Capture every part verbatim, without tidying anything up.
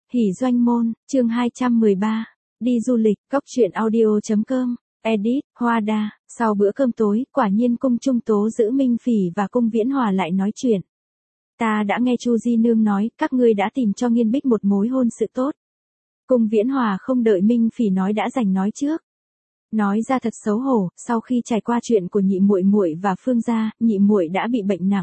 Hỷ doanh môn, chương hai trăm mười ba, đi du lịch, góc truyện audio chấm com, edit, Hoa Đa. Sau bữa cơm tối, quả nhiên cung Trung Tố giữ Minh Phỉ và cung Viễn Hòa lại nói chuyện. Ta đã nghe Chu Di Nương nói, các ngươi đã tìm cho Nghiên Bích một mối hôn sự tốt. Cung Viễn Hòa không đợi Minh Phỉ nói đã giành nói trước. Nói ra thật xấu hổ, sau khi trải qua chuyện của nhị muội muội và Phương gia, nhị muội đã bị bệnh nặng.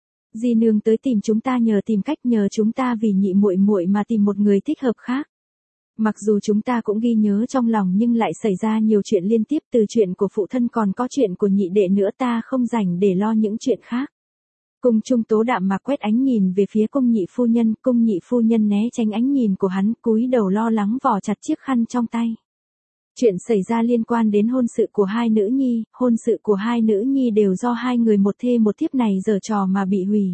Di Nương tới tìm chúng ta nhờ tìm cách nhờ chúng ta vì nhị muội muội mà tìm một người thích hợp khác. Mặc dù chúng ta cũng ghi nhớ trong lòng nhưng lại xảy ra nhiều chuyện liên tiếp, từ chuyện của phụ thân còn có chuyện của nhị đệ nữa, ta không rảnh để lo những chuyện khác. Cung Trung Tố đạm mạc quét ánh nhìn về phía cung nhị phu nhân, cung nhị phu nhân né tránh ánh nhìn của hắn, cúi đầu lo lắng vò chặt chiếc khăn trong tay. Chuyện xảy ra liên quan đến hôn sự của hai nữ nhi, hôn sự của hai nữ nhi đều do hai người một thê một thiếp này giở trò mà bị hủy.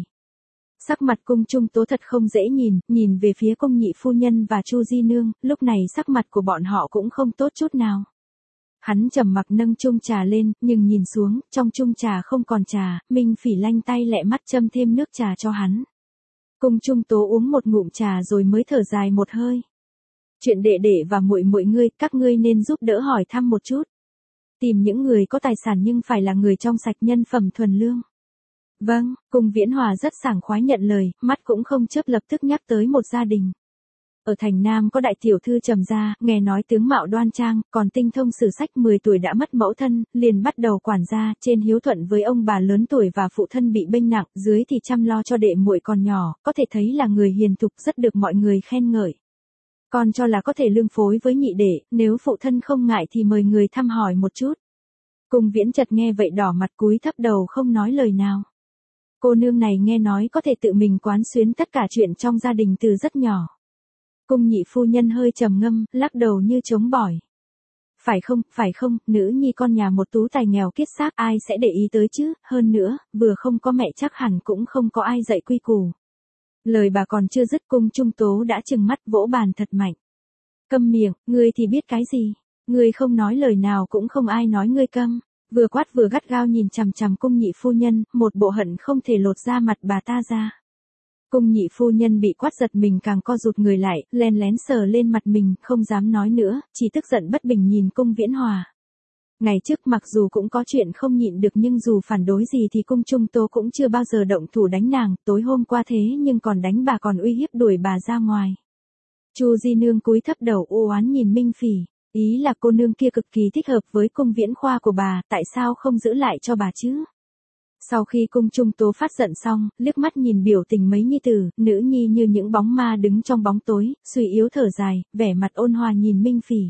Sắc mặt cung Trung Tố thật không dễ nhìn, nhìn về phía cung nhị phu nhân và Chu Di Nương, lúc này sắc mặt của bọn họ cũng không tốt chút nào. Hắn trầm mặc nâng chung trà lên, nhưng nhìn xuống, trong chung trà không còn trà, Minh Phỉ lanh tay lẹ mắt châm thêm nước trà cho hắn. Cung Trung Tố uống một ngụm trà rồi mới thở dài một hơi. Chuyện đệ đệ và muội muội ngươi, các ngươi nên giúp đỡ hỏi thăm một chút. Tìm những người có tài sản nhưng phải là người trong sạch, nhân phẩm thuần lương. Vâng, cung Viễn Hòa rất sảng khoái nhận lời, mắt cũng không chớp lập tức nhắc tới một gia đình. Ở thành Nam có đại tiểu thư Trầm gia, nghe nói tướng mạo đoan trang, còn tinh thông sử sách, mười tuổi đã mất mẫu thân, liền bắt đầu quản gia, trên hiếu thuận với ông bà lớn tuổi và phụ thân bị bệnh nặng, dưới thì chăm lo cho đệ muội còn nhỏ, có thể thấy là người hiền thục, rất được mọi người khen ngợi. Còn cho là có thể lương phối với nhị đệ, nếu phụ thân không ngại thì mời người thăm hỏi một chút. Cung Viễn chợt nghe vậy đỏ mặt cúi thấp đầu không nói lời nào. Cô nương này nghe nói có thể tự mình quán xuyến tất cả chuyện trong gia đình từ rất nhỏ. Cung nhị phu nhân hơi trầm ngâm, lắc đầu như chống bỏi. Phải không, phải không, nữ nhi con nhà một tú tài nghèo kiết xác, ai sẽ để ý tới chứ, hơn nữa, vừa không có mẹ chắc hẳn cũng không có ai dạy quy củ. Lời bà còn chưa dứt, cung Trung Tố đã trừng mắt vỗ bàn thật mạnh. Câm miệng, ngươi thì biết cái gì, ngươi không nói lời nào cũng không ai nói ngươi câm. Vừa quát vừa gắt gao nhìn chằm chằm cung nhị phu nhân, một bộ hận không thể lột da mặt bà ta ra. Cung nhị phu nhân bị quát giật mình càng co rụt người lại, len lén sờ lên mặt mình, không dám nói nữa, chỉ tức giận bất bình nhìn cung Viễn Hòa. Ngày trước mặc dù cũng có chuyện không nhịn được nhưng dù phản đối gì thì cung Trung Tố cũng chưa bao giờ động thủ đánh nàng, tối hôm qua thế nhưng còn đánh bà, còn uy hiếp đuổi bà ra ngoài. Chu Di Nương cúi thấp đầu u oán nhìn Minh Phỉ. Ý là cô nương kia cực kỳ thích hợp với cung Viễn Khoa của bà, tại sao không giữ lại cho bà chứ? Sau khi cung Trung Tố phát giận xong, liếc mắt nhìn biểu tình mấy nhi tử, nữ nhi như những bóng ma đứng trong bóng tối, suy yếu thở dài, vẻ mặt ôn hòa nhìn Minh Phỉ.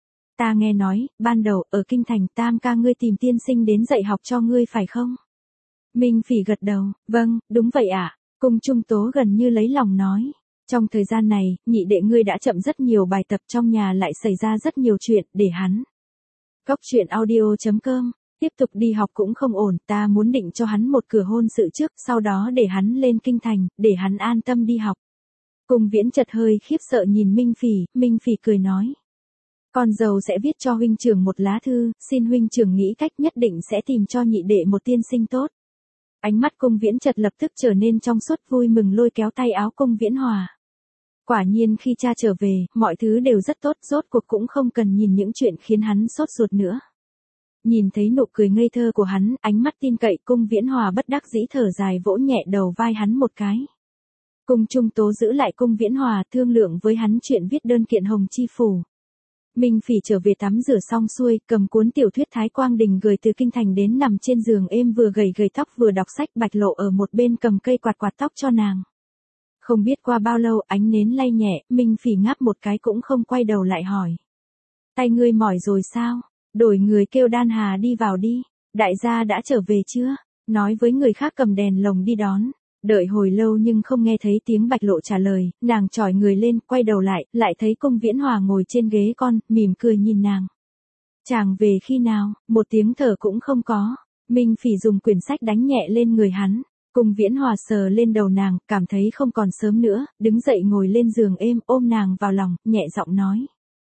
Ta nghe nói, ban đầu, ở kinh thành Tam ca ngươi tìm tiên sinh đến dạy học cho ngươi phải không? Minh Phỉ gật đầu, vâng, đúng vậy ạ. Cung Trung Tố gần như lấy lòng nói. Trong thời gian này, nhị đệ ngươi đã chậm rất nhiều bài tập, trong nhà lại xảy ra rất nhiều chuyện, để hắn. Góc truyện audio chấm com, tiếp tục đi học cũng không ổn, ta muốn định cho hắn một cửa hôn sự trước, sau đó để hắn lên kinh thành, để hắn an tâm đi học. Cung Viễn chợt hơi khiếp sợ nhìn Minh Phỉ, Minh Phỉ cười nói. Con dâu sẽ viết cho huynh trưởng một lá thư, xin huynh trưởng nghĩ cách, nhất định sẽ tìm cho nhị đệ một tiên sinh tốt. Ánh mắt cung Viễn chợt lập tức trở nên trong suốt, vui mừng lôi kéo tay áo cung Viễn Hòa. Quả nhiên khi cha trở về, mọi thứ đều rất tốt, rốt cuộc cũng không cần nhìn những chuyện khiến hắn sốt ruột nữa. Nhìn thấy nụ cười ngây thơ của hắn, ánh mắt tin cậy, cung Viễn Hòa bất đắc dĩ thở dài vỗ nhẹ đầu vai hắn một cái. Cung Trung Tố giữ lại cung Viễn Hòa, thương lượng với hắn chuyện viết đơn kiện Hồng Chi Phủ. Minh Phỉ trở về tắm rửa xong xuôi, cầm cuốn tiểu thuyết Thái Quang Đình gửi từ kinh thành đến, nằm trên giường êm vừa gầy gầy tóc vừa đọc sách, Bạch Lộ ở một bên cầm cây quạt quạt tóc cho nàng. Không biết qua bao lâu, ánh nến lay nhẹ, Minh Phỉ ngáp một cái cũng không quay đầu lại hỏi. Tay ngươi mỏi rồi sao? Đổi người kêu Đan Hà đi vào đi. Đại gia đã trở về chưa? Nói với người khác cầm đèn lồng đi đón. Đợi hồi lâu nhưng không nghe thấy tiếng Bạch Lộ trả lời, nàng chỏi người lên, quay đầu lại, lại thấy cung Viễn Hòa ngồi trên ghế con, mỉm cười nhìn nàng. Chàng về khi nào? Một tiếng thở cũng không có. Minh Phỉ dùng quyển sách đánh nhẹ lên người hắn. Cung Viễn Hòa sờ lên đầu nàng, cảm thấy không còn sớm nữa, đứng dậy ngồi lên giường êm, ôm nàng vào lòng, nhẹ giọng nói.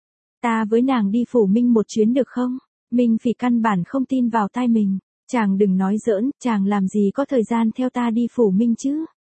Ta với nàng đi Phủ Minh một chuyến được không? Minh Phỉ căn bản không tin vào tai mình. Chàng đừng nói giỡn, chàng làm gì có thời gian theo ta đi Phủ Minh chứ?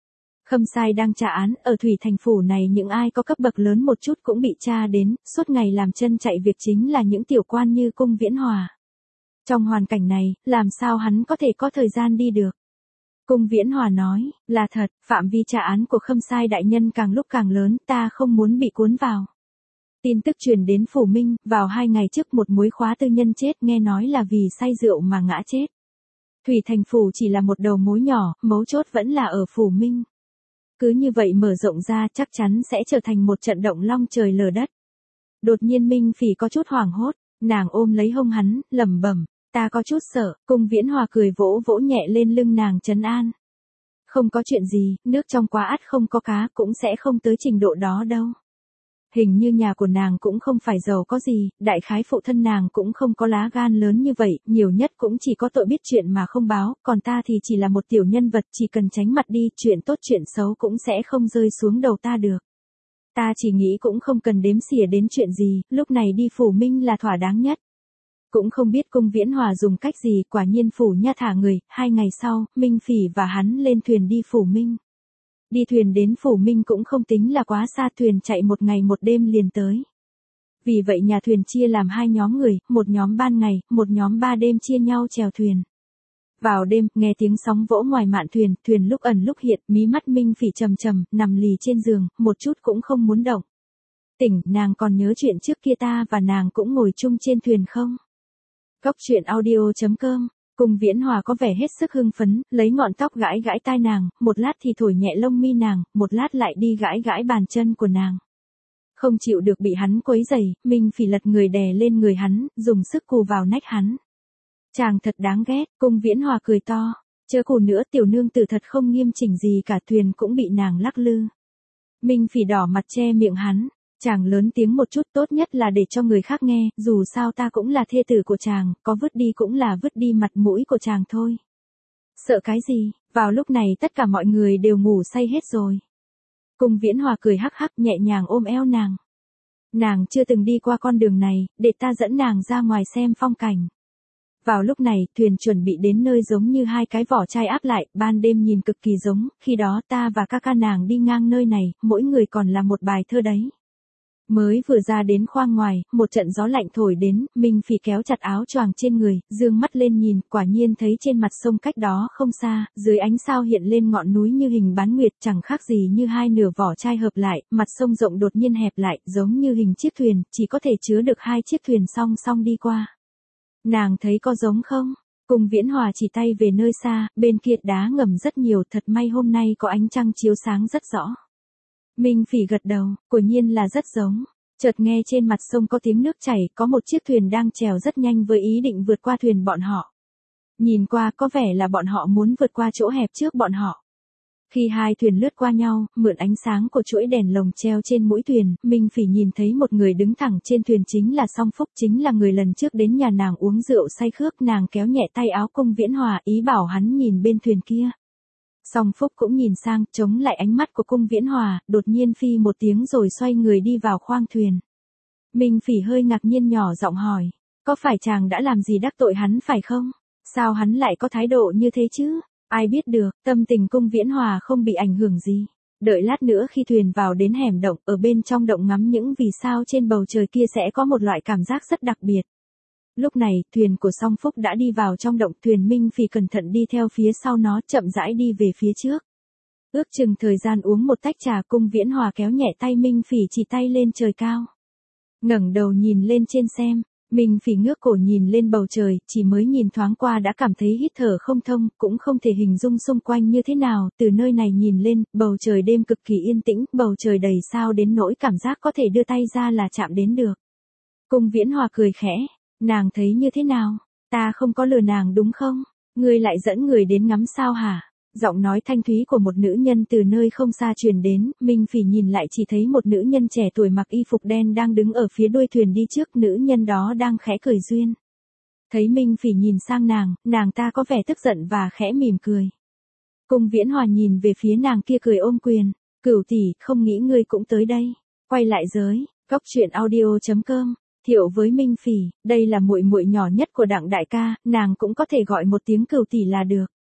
Khâm Sai đang tra án, ở Thủy Thành phủ này những ai có cấp bậc lớn một chút cũng bị tra đến, suốt ngày làm chân chạy việc chính là những tiểu quan như Cung Viễn Hòa. Trong hoàn cảnh này, làm sao hắn có thể có thời gian đi được? Cung Viễn Hòa nói, là thật, phạm vi tra án của Khâm Sai đại nhân càng lúc càng lớn, ta không muốn bị cuốn vào. Tin tức truyền đến Phủ Minh, vào hai ngày trước một muối khóa tư nhân chết, nghe nói là vì say rượu mà ngã chết. Thủy Thành phủ chỉ là một đầu mối nhỏ, mấu chốt vẫn là ở Phủ Minh. Cứ như vậy mở rộng ra chắc chắn sẽ trở thành một trận động long trời lở đất. Đột nhiên Minh Phỉ có chút hoảng hốt, nàng ôm lấy hông hắn, lẩm bẩm, ta có chút sợ. Cung Viễn Hòa cười vỗ vỗ nhẹ lên lưng nàng trấn an. Không có chuyện gì, nước trong quá ắt không có cá, cũng sẽ không tới trình độ đó đâu. Hình như nhà của nàng cũng không phải giàu có gì, đại khái phụ thân nàng cũng không có lá gan lớn như vậy, nhiều nhất cũng chỉ có tội biết chuyện mà không báo, còn ta thì chỉ là một tiểu nhân vật, chỉ cần tránh mặt đi, chuyện tốt chuyện xấu cũng sẽ không rơi xuống đầu ta được. Ta chỉ nghĩ cũng không cần đếm xỉa đến chuyện gì, lúc này đi Phủ Minh là thỏa đáng nhất. Cũng không biết Cung Viễn Hòa dùng cách gì, quả nhiên Phủ Nha thả người, hai ngày sau, Minh Phỉ và hắn lên thuyền đi Phủ Minh. Đi thuyền đến Phủ Minh cũng không tính là quá xa, thuyền chạy một ngày một đêm liền tới. Vì vậy nhà thuyền chia làm hai nhóm người, một nhóm ban ngày, một nhóm ba đêm chia nhau chèo thuyền. Vào đêm, nghe tiếng sóng vỗ ngoài mạn thuyền, thuyền lúc ẩn lúc hiện, mí mắt Minh Phỉ trầm trầm, nằm lì trên giường, một chút cũng không muốn động. Tỉnh, nàng còn nhớ chuyện trước kia ta và nàng cũng ngồi chung trên thuyền không? Góc truyện audio chấm com. Cung Viễn Hòa có vẻ hết sức hưng phấn, lấy ngọn tóc gãi gãi tai nàng, một lát thì thổi nhẹ lông mi nàng, một lát lại đi gãi gãi bàn chân của nàng. Không chịu được bị hắn quấy rầy, Minh Phỉ lật người đè lên người hắn, dùng sức cù vào nách hắn. Chàng thật đáng ghét. Cung Viễn Hòa cười to, chớ cù nữa, tiểu nương tử thật không nghiêm chỉnh gì cả, thuyền cũng bị nàng lắc lư. Minh Phỉ đỏ mặt che miệng hắn. Chàng lớn tiếng một chút, tốt nhất là để cho người khác nghe, dù sao ta cũng là thê tử của chàng, có vứt đi cũng là vứt đi mặt mũi của chàng thôi. Sợ cái gì? Vào lúc này tất cả mọi người đều ngủ say hết rồi. Cung Viễn Hòa cười hắc hắc nhẹ nhàng ôm eo nàng. Nàng chưa từng đi qua con đường này, để ta dẫn nàng ra ngoài xem phong cảnh. Vào lúc này, thuyền chuẩn bị đến nơi giống như hai cái vỏ chai áp lại, ban đêm nhìn cực kỳ giống, khi đó ta và ca ca nàng đi ngang nơi này, mỗi người còn là một bài thơ đấy. Mới vừa ra đến khoang ngoài, một trận gió lạnh thổi đến, Minh Phỉ kéo chặt áo choàng trên người, dương mắt lên nhìn, quả nhiên thấy trên mặt sông cách đó không xa, dưới ánh sao hiện lên ngọn núi như hình bán nguyệt, chẳng khác gì như hai nửa vỏ chai hợp lại, mặt sông rộng đột nhiên hẹp lại, giống như hình chiếc thuyền, chỉ có thể chứa được hai chiếc thuyền song song đi qua. Nàng thấy có giống không? Cung Viễn Hòa chỉ tay về nơi xa, bên kia đá ngầm rất nhiều, thật may hôm nay có ánh trăng chiếu sáng rất rõ. Minh Phỉ gật đầu, quả nhiên là rất giống. Chợt nghe trên mặt sông có tiếng nước chảy, có một chiếc thuyền đang chèo rất nhanh với ý định vượt qua thuyền bọn họ. Nhìn qua có vẻ là bọn họ muốn vượt qua chỗ hẹp trước bọn họ. Khi hai thuyền lướt qua nhau, mượn ánh sáng của chuỗi đèn lồng treo trên mũi thuyền, Minh Phỉ nhìn thấy một người đứng thẳng trên thuyền, chính là Song Phúc, chính là người lần trước đến nhà nàng uống rượu say khước. Nàng kéo nhẹ tay áo Cung Viễn Hòa, ý bảo hắn nhìn bên thuyền kia. Song Phúc cũng nhìn sang, chống lại ánh mắt của Cung Viễn Hòa, đột nhiên phi một tiếng rồi xoay người đi vào khoang thuyền. Minh Phỉ hơi ngạc nhiên nhỏ giọng hỏi, có phải chàng đã làm gì đắc tội hắn phải không? Sao hắn lại có thái độ như thế chứ? Ai biết được, tâm tình Cung Viễn Hòa không bị ảnh hưởng gì. Đợi lát nữa khi thuyền vào đến hẻm động, ở bên trong động ngắm những vì sao trên bầu trời kia sẽ có một loại cảm giác rất đặc biệt. Lúc này, thuyền của Song Phúc đã đi vào trong động, thuyền Minh Phỉ cẩn thận đi theo phía sau nó, chậm rãi đi về phía trước. Ước chừng thời gian uống một tách trà, Cung Viễn Hòa kéo nhẹ tay Minh Phỉ, chỉ tay lên trời cao. Ngẩng đầu nhìn lên trên xem, Minh Phỉ ngước cổ nhìn lên bầu trời, chỉ mới nhìn thoáng qua đã cảm thấy hít thở không thông, cũng không thể hình dung xung quanh như thế nào, từ nơi này nhìn lên, bầu trời đêm cực kỳ yên tĩnh, bầu trời đầy sao đến nỗi cảm giác có thể đưa tay ra là chạm đến được. Cung Viễn Hòa cười khẽ. Nàng thấy như thế nào? Ta không có lừa nàng đúng không? Ngươi lại dẫn người đến ngắm sao hả? Giọng nói thanh thúy của một nữ nhân từ nơi không xa truyền đến, Minh Phỉ nhìn lại chỉ thấy một nữ nhân trẻ tuổi mặc y phục đen đang đứng ở phía đuôi thuyền đi trước, nữ nhân đó đang khẽ cười duyên. Thấy Minh Phỉ nhìn sang nàng, nàng ta có vẻ tức giận và khẽ mỉm cười. Cung Viễn Hòa nhìn về phía nàng kia cười ôm quyền, Cửu tỷ, không nghĩ ngươi cũng tới đây. Quay lại giới, góc truyện audio chấm com. Thiệu với Minh Phỉ, đây là muội muội nhỏ nhất của Đặng đại ca, nàng cũng có thể gọi một tiếng Cửu tỷ là được.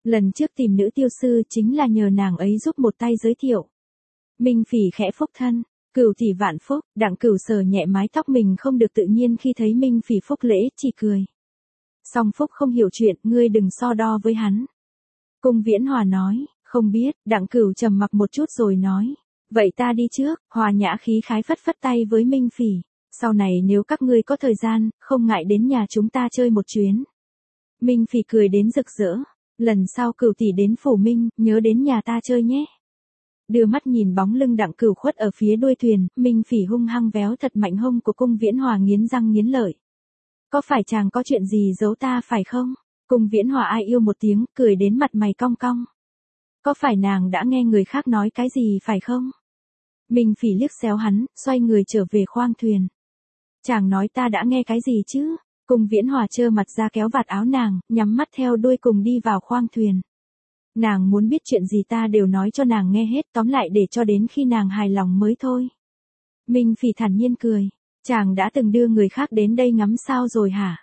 Lần trước tìm nữ tiêu sư chính là nhờ nàng ấy giúp một tay giới thiệu. Minh Phỉ khẽ phúc thân, Cửu tỷ vạn phúc, Đặng Cửu sờ nhẹ mái tóc mình không được tự nhiên khi thấy Minh Phỉ phúc lễ, chỉ cười. Song Phúc không hiểu chuyện, ngươi đừng so đo với hắn. Cung Viễn Hòa nói, không biết, Đặng Cửu trầm mặc một chút rồi nói. Vậy ta đi trước, Hòa nhã khí khái phất phất tay với Minh Phỉ. Sau này nếu các ngươi có thời gian, không ngại đến nhà chúng ta chơi một chuyến. Minh Phỉ cười đến rực rỡ. Lần sau Cửu tỷ đến Phủ Minh, nhớ đến nhà ta chơi nhé. Đưa mắt nhìn bóng lưng Đặng Cửu khuất ở phía đuôi thuyền, Minh Phỉ hung hăng véo thật mạnh hông của Cung Viễn Hòa nghiến răng nghiến lợi. Có phải chàng có chuyện gì giấu ta phải không? Cung Viễn Hòa ai yêu một tiếng, cười đến mặt mày cong cong. Có phải nàng đã nghe người khác nói cái gì phải không? Minh Phỉ liếc xéo hắn, xoay người trở về khoang thuyền. Chàng nói ta đã nghe cái gì chứ? Cung Viễn Hòa trơ mặt ra kéo vạt áo nàng, nhắm mắt theo đuôi cùng đi vào khoang thuyền. Nàng muốn biết chuyện gì ta đều nói cho nàng nghe hết, tóm lại để cho đến khi nàng hài lòng mới thôi. Minh Phỉ thản nhiên cười. Chàng đã từng đưa người khác đến đây ngắm sao rồi hả?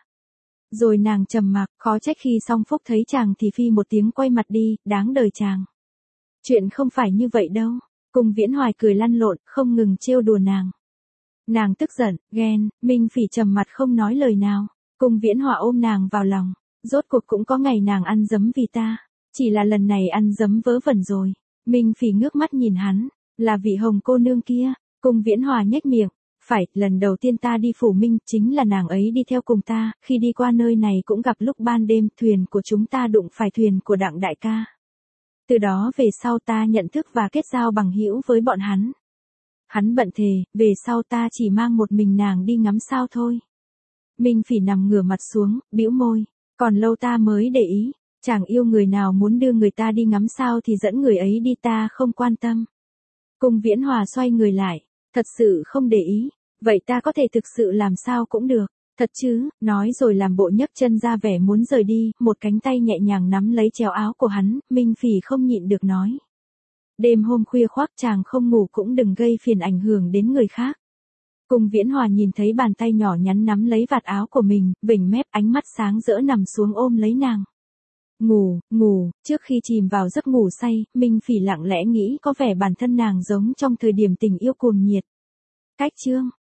Rồi nàng trầm mặc, khó trách khi Song Phúc thấy chàng thì phi một tiếng quay mặt đi, đáng đời chàng. Chuyện không phải như vậy đâu. Cung Viễn Hoài cười lăn lộn, không ngừng trêu đùa nàng. Nàng tức giận, ghen, Minh Phỉ trầm mặt không nói lời nào. Cung Viễn Hòa ôm nàng vào lòng. Rốt cuộc cũng có ngày nàng ăn dấm vì ta. Chỉ là lần này ăn dấm vớ vẩn rồi. Minh Phỉ ngước mắt nhìn hắn. Là vị hồng cô nương kia. Cung Viễn Hòa nhếch miệng. Phải, lần đầu tiên ta đi Phủ Minh, chính là nàng ấy đi theo cùng ta, khi đi qua nơi này cũng gặp lúc ban đêm, thuyền của chúng ta đụng phải thuyền của Đặng đại ca. Từ đó về sau ta nhận thức và kết giao bằng hữu với bọn hắn. Hắn bận thề, về sau ta chỉ mang một mình nàng đi ngắm sao thôi. Minh Phỉ nằm ngửa mặt xuống, bĩu môi, còn lâu ta mới để ý, chàng yêu người nào muốn đưa người ta đi ngắm sao thì dẫn người ấy đi, ta không quan tâm. Cung Viễn Hòa xoay người lại, thật sự không để ý. Vậy ta có thể thực sự làm sao cũng được, thật chứ, nói rồi làm bộ nhấc chân ra vẻ muốn rời đi, một cánh tay nhẹ nhàng nắm lấy chéo áo của hắn, Minh Phỉ không nhịn được nói. Đêm hôm khuya khoác chàng không ngủ cũng đừng gây phiền ảnh hưởng đến người khác. Cung Viễn Hòa nhìn thấy bàn tay nhỏ nhắn nắm lấy vạt áo của mình, vểnh mép ánh mắt sáng rỡ nằm xuống ôm lấy nàng. Ngủ, ngủ, trước khi chìm vào giấc ngủ say, Minh Phỉ lặng lẽ nghĩ có vẻ bản thân nàng giống trong thời điểm tình yêu cuồng nhiệt. Cách chương